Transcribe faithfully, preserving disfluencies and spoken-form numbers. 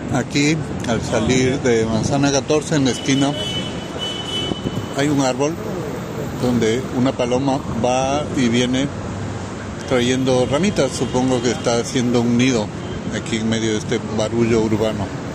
Aquí, al salir de Manzana catorce, en la esquina, hay un árbol donde una paloma va y viene trayendo ramitas. Supongo que está haciendo un nido aquí en medio de este barullo urbano.